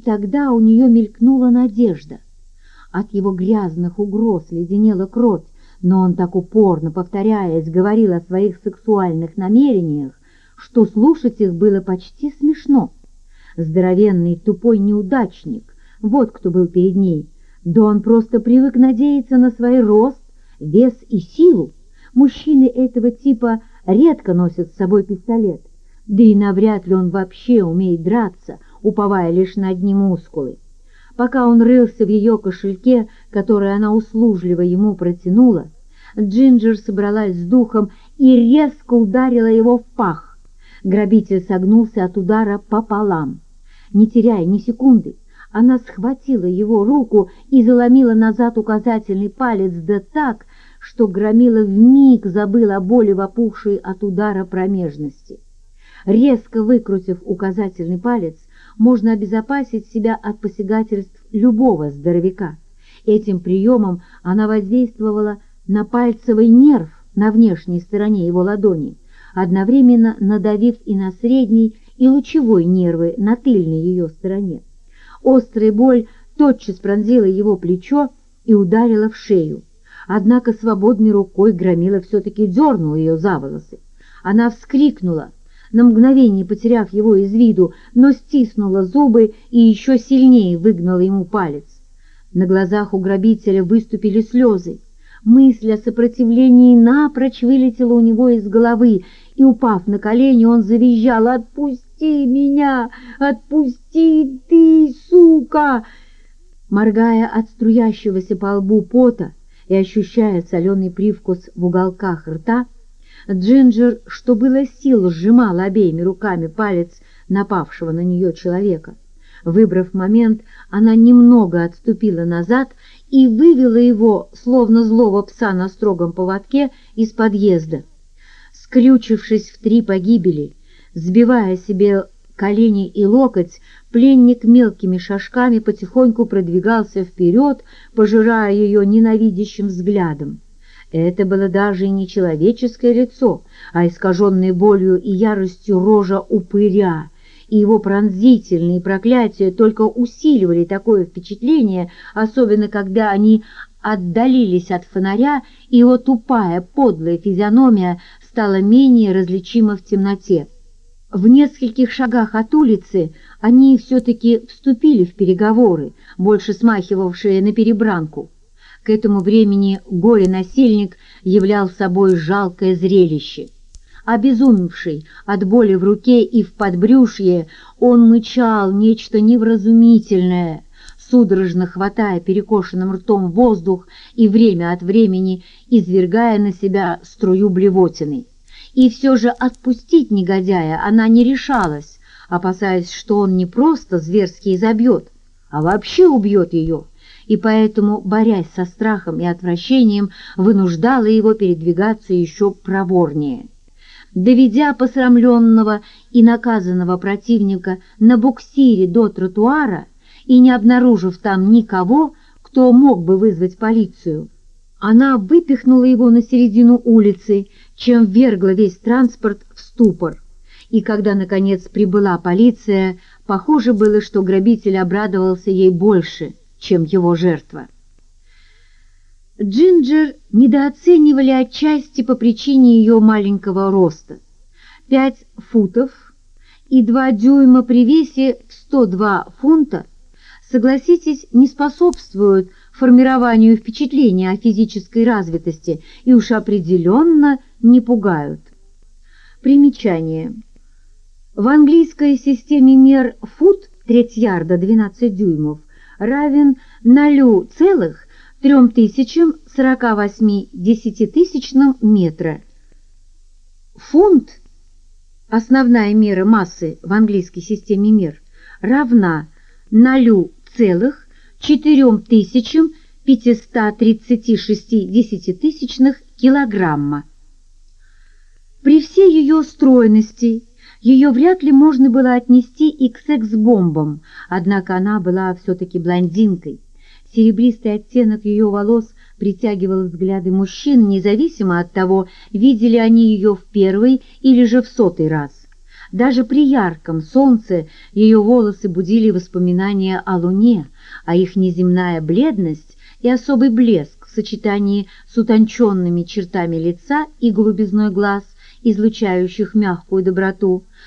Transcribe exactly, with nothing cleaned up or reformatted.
тогда у нее мелькнула надежда. От его грязных угроз леденела кровь, но он так упорно, повторяясь, говорил о своих сексуальных намерениях, что слушать их было почти смешно. Здоровенный тупой неудачник, вот кто был перед ней. Да он просто привык надеяться на свой рост, вес и силу. Мужчины этого типа редко носят с собой пистолет, да и навряд ли он вообще умеет драться, уповая лишь на одни мускулы. Пока он рылся в ее кошельке, который она услужливо ему протянула, Джинджер собралась с духом и резко ударила его в пах. Грабитель согнулся от удара пополам. Не теряя ни секунды, она схватила его руку и заломила назад указательный палец, да так, что Громила вмиг забыл о боли в опухшей от удара промежности. Резко выкрутив указательный палец, можно обезопасить себя от посягательств любого здоровяка. Этим приемом она воздействовала на пальцевый нерв на внешней стороне его ладони, одновременно надавив и на средний, и лучевой нервы на тыльной ее стороне. Острая боль тотчас пронзила его плечо и ударила в шею. Однако свободной рукой Громила все-таки дернул ее за волосы. Она вскрикнула, на мгновение потеряв его из виду, но стиснула зубы и еще сильнее выгнала ему палец. На глазах у грабителя выступили слезы. Мысль о сопротивлении напрочь вылетела у него из головы, и, упав на колени, он завизжал: «Отпусти меня! Отпусти ты, сука!» Моргая от струящегося по лбу пота и ощущая соленый привкус в уголках рта, Джинджер, что было сил, сжимала обеими руками палец напавшего на нее человека. Выбрав момент, она немного отступила назад и вывела его, словно злого пса на строгом поводке, из подъезда. Скрючившись в три погибели, сбивая себе колени и локоть, пленник мелкими шажками потихоньку продвигался вперед, пожирая ее ненавидящим взглядом. Это было даже и не человеческое лицо, а искаженная болью и яростью рожа упыря, и его пронзительные проклятия только усиливали такое впечатление, особенно когда они отдалились от фонаря, и его тупая, подлая физиономия стала менее различима в темноте. В нескольких шагах от улицы они все-таки вступили в переговоры, больше смахивавшие на перебранку. К этому времени горе-насильник являл собой жалкое зрелище. Обезумевший от боли в руке и в подбрюшье, он мычал нечто невразумительное, судорожно хватая перекошенным ртом воздух и время от времени извергая на себя струю блевотины. И все же отпустить негодяя она не решалась, опасаясь, что он не просто зверски изобьет, а вообще убьет ее, и поэтому, борясь со страхом и отвращением, вынуждала его передвигаться еще проворнее. Доведя посрамленного и наказанного противника на буксире до тротуара и не обнаружив там никого, кто мог бы вызвать полицию, она выпихнула его на середину улицы, чем ввергла весь транспорт в ступор. И когда, наконец, прибыла полиция, похоже было, что грабитель обрадовался ей больше, чем его жертва. Джинджер недооценивали отчасти по причине ее маленького роста. Пять футов и два дюйма при весе в сто два фунта, согласитесь, не способствуют формированию впечатления о физической развитости и уж определенно не пугают. Примечание. В английской системе мер фут, треть ярда, двенадцать дюймов, равен ноль целых три тысячи сорок восемь десятитысячным метра. Фунт, основная мера массы в английской системе мер, равна ноль целых четыре тысячи пятьсот тридцать шесть десятитысячных килограмма. При всей ее стройности ее вряд ли можно было отнести и к секс-бомбам, однако она была все-таки блондинкой. Серебристый оттенок ее волос притягивал взгляды мужчин, независимо от того, видели они ее в первый или же в сотый раз. Даже при ярком солнце ее волосы будили воспоминания о луне, а их неземная бледность и особый блеск в сочетании с утонченными чертами лица и голубизной глаз, излучающих мягкую доброту,